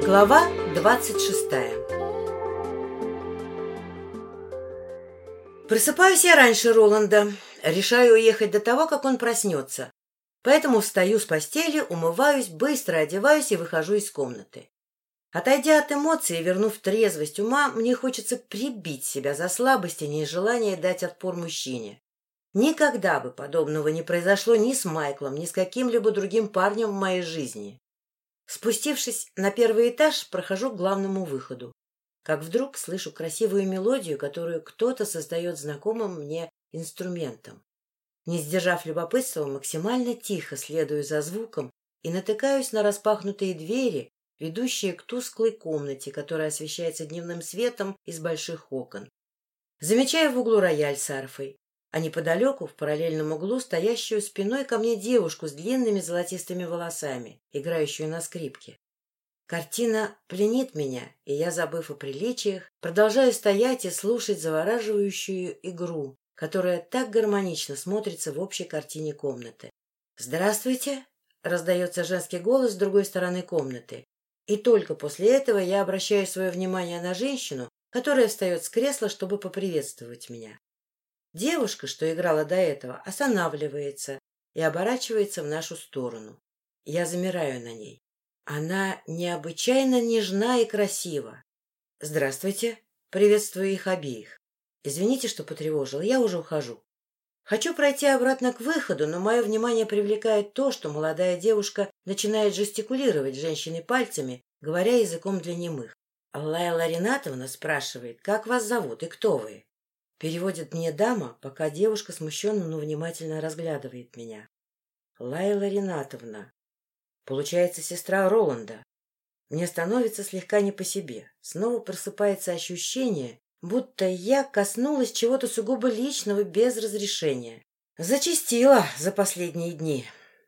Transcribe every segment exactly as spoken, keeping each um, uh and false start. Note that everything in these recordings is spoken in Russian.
Глава двадцать шестая. Просыпаюсь я раньше Роланда. Решаю уехать до того, как он проснется. Поэтому встаю с постели, умываюсь, быстро одеваюсь и выхожу из комнаты. Отойдя от эмоций и вернув трезвость ума, мне хочется прибить себя за слабость и нежелание дать отпор мужчине. Никогда бы подобного не произошло ни с Майклом, ни с каким-либо другим парнем в моей жизни. Спустившись на первый этаж, прохожу к главному выходу. Как вдруг слышу красивую мелодию, которую кто-то создает знакомым мне инструментом. Не сдержав любопытства, максимально тихо следую за звуком и натыкаюсь на распахнутые двери, ведущие к тусклой комнате, которая освещается дневным светом из больших окон. Замечаю в углу рояль с арфой, а неподалеку, в параллельном углу, стоящую спиной ко мне девушку с длинными золотистыми волосами, играющую на скрипке. Картина пленит меня, и я, забыв о приличиях, продолжаю стоять и слушать завораживающую игру, которая так гармонично смотрится в общей картине комнаты. «Здравствуйте!» — раздается женский голос с другой стороны комнаты. И только после этого я обращаю свое внимание на женщину, которая встает с кресла, чтобы поприветствовать меня. Девушка, что играла до этого, останавливается и оборачивается в нашу сторону. Я замираю на ней. Она необычайно нежна и красива. «Здравствуйте!» — приветствую их обеих. «Извините, что потревожила, я уже ухожу». Хочу пройти обратно к выходу, но мое внимание привлекает то, что молодая девушка начинает жестикулировать женщиной пальцами, говоря языком для немых. «Лайла Ринатовна спрашивает, как вас зовут и кто вы?» Переводит мне дама, пока девушка смущенно, но внимательно разглядывает меня. «Лайла Ринатовна. Получается, сестра Роланда». Мне становится слегка не по себе. Снова просыпается ощущение, будто я коснулась чего-то сугубо личного без разрешения. Зачастила за последние дни.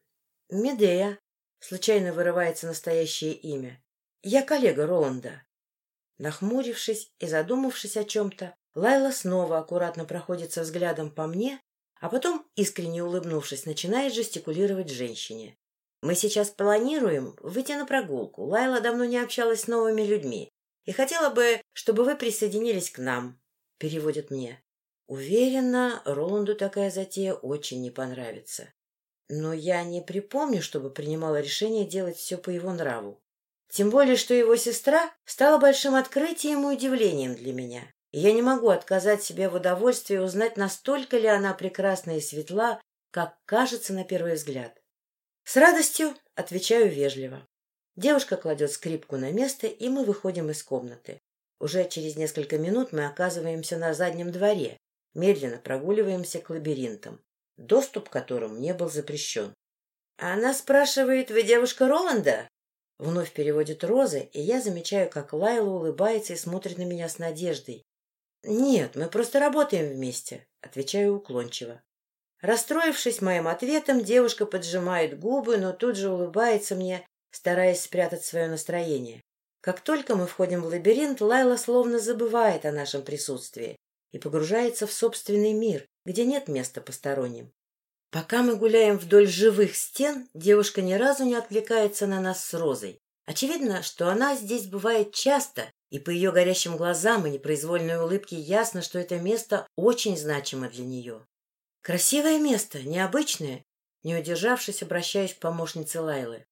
«Медея», случайно вырывается настоящее имя. «Я коллега Роланда». Нахмурившись и задумавшись о чем-то, Лайла снова аккуратно проходится взглядом по мне, а потом, искренне улыбнувшись, начинает жестикулировать женщине. «Мы сейчас планируем выйти на прогулку. Лайла давно не общалась с новыми людьми и хотела бы, чтобы вы присоединились к нам», — переводит мне. Уверена, Роланду такая затея очень не понравится. Но я не припомню, чтобы принимала решение делать все по его нраву. Тем более, что его сестра стала большим открытием и удивлением для меня. И я не могу отказать себе в удовольствии узнать, настолько ли она прекрасна и светла, как кажется на первый взгляд. С радостью отвечаю вежливо. Девушка кладет скрипку на место, и мы выходим из комнаты. Уже через несколько минут мы оказываемся на заднем дворе, медленно прогуливаемся к лабиринтам, доступ к которым мне был запрещен. «Она спрашивает, вы девушка Роланда?» Вновь переводит Роза, и я замечаю, как Лайла улыбается и смотрит на меня с надеждой. «Нет, мы просто работаем вместе», — отвечаю уклончиво. Расстроившись моим ответом, девушка поджимает губы, но тут же улыбается мне, стараясь спрятать свое настроение. Как только мы входим в лабиринт, Лайла словно забывает о нашем присутствии и погружается в собственный мир, где нет места посторонним. Пока мы гуляем вдоль живых стен, девушка ни разу не отвлекается на нас с Розой. Очевидно, что она здесь бывает часто, и по ее горящим глазам и непроизвольной улыбке ясно, что это место очень значимо для нее. «Красивое место, необычное», — не удержавшись, обращаюсь к помощнице Лайлы.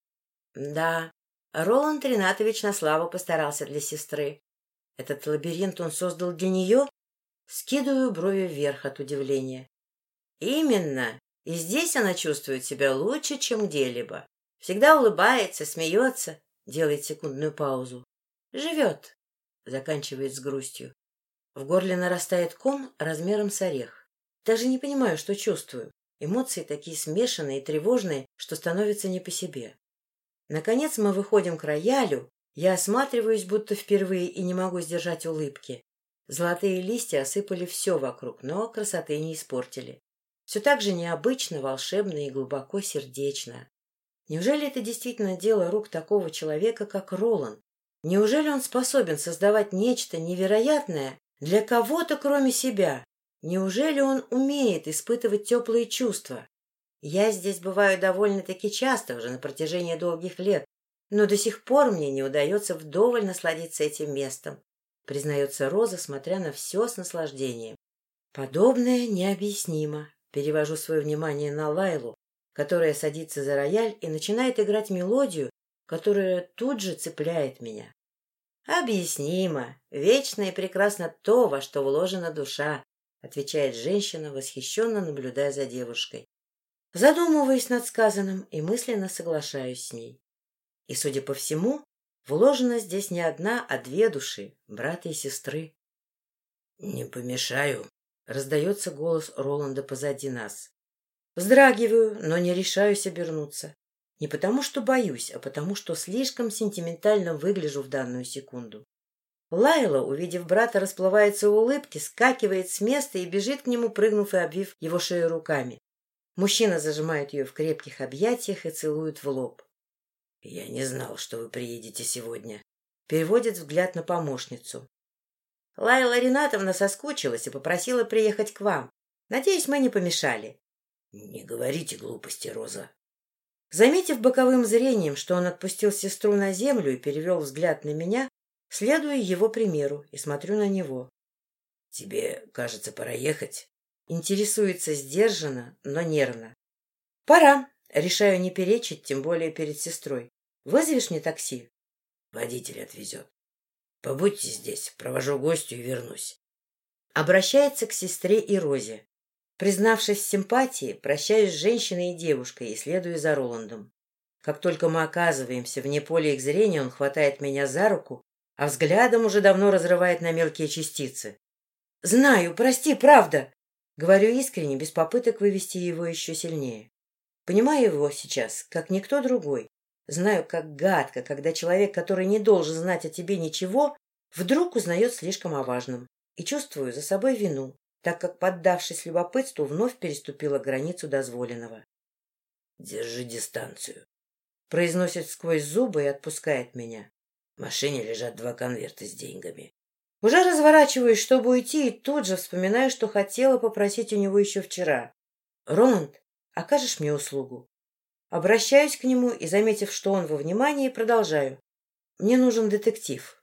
«Да, Роланд Ринатович на славу постарался для сестры. Этот лабиринт он создал для нее?» Скидываю брови вверх от удивления. «Именно. И здесь она чувствует себя лучше, чем где-либо. Всегда улыбается, смеется», — делает секундную паузу. «Живет», — заканчивает с грустью. В горле нарастает ком размером с орех. Даже не понимаю, что чувствую. Эмоции такие смешанные и тревожные, что становится не по себе. Наконец мы выходим к роялю. Я осматриваюсь, будто впервые, и не могу сдержать улыбки. Золотые листья осыпали все вокруг, но красоты не испортили. Все так же необычно, волшебно и глубоко сердечно. Неужели это действительно дело рук такого человека, как Роланд? Неужели он способен создавать нечто невероятное для кого-то, кроме себя? Неужели он умеет испытывать теплые чувства? Я здесь бываю довольно-таки часто, уже на протяжении долгих лет, Но до сих пор мне не удается вдоволь насладиться этим местом, признается Роза, смотря на все с наслаждением. Подобное необъяснимо. Перевожу свое внимание на Лайлу, которая садится за рояль и начинает играть мелодию, которая тут же цепляет меня. «Объяснимо. Вечно и прекрасно то, во что вложена душа», — отвечает женщина, восхищенно наблюдая за девушкой. Задумываюсь над сказанным и мысленно соглашаюсь с ней. И, судя по всему, вложена здесь не одна, а две души, брата и сестры. «Не помешаю», — раздается голос Роланда позади нас. Вздрагиваю, но не решаюсь обернуться. Не потому, что боюсь, а потому, что слишком сентиментально выгляжу в данную секунду. Лайла, увидев брата, расплывается в улыбке, скакивает с места и бежит к нему, прыгнув и обвив его шею руками. Мужчина зажимает ее в крепких объятиях и целует в лоб. — Я не знал, что вы приедете сегодня. Переводит взгляд на помощницу. — Лайла Ринатовна соскучилась и попросила приехать к вам. Надеюсь, мы не помешали. — Не говорите глупости, Роза. Заметив боковым зрением, что он отпустил сестру на землю и перевел взгляд на меня, следую его примеру и смотрю на него. — Тебе, кажется, пора ехать? Интересуется сдержанно, но нервно. — Пора. Решаю не перечить, тем более перед сестрой. Вызовешь мне такси? Водитель отвезет. Побудьте здесь, провожу гостю и вернусь. Обращается к сестре и Розе. Признавшись в симпатии, прощаюсь с женщиной и девушкой и следую за Роландом. Как только мы оказываемся вне поля их зрения, он хватает меня за руку, а взглядом уже давно разрывает на мелкие частицы. — Знаю, прости, правда! — говорю искренне, без попыток вывести его еще сильнее. Понимаю его сейчас, как никто другой. Знаю, как гадко, когда человек, который не должен знать о тебе ничего, вдруг узнает слишком о важном. И чувствую за собой вину, так как, поддавшись любопытству, вновь переступила границу дозволенного. — Держи дистанцию, — произносит сквозь зубы и отпускает меня. В машине лежат два конверта с деньгами. Уже разворачиваюсь, чтобы уйти, и тут же вспоминаю, что хотела попросить у него еще вчера. — Роланд, окажешь мне услугу? Обращаюсь к нему и, заметив, что он во внимании, продолжаю. Мне нужен детектив.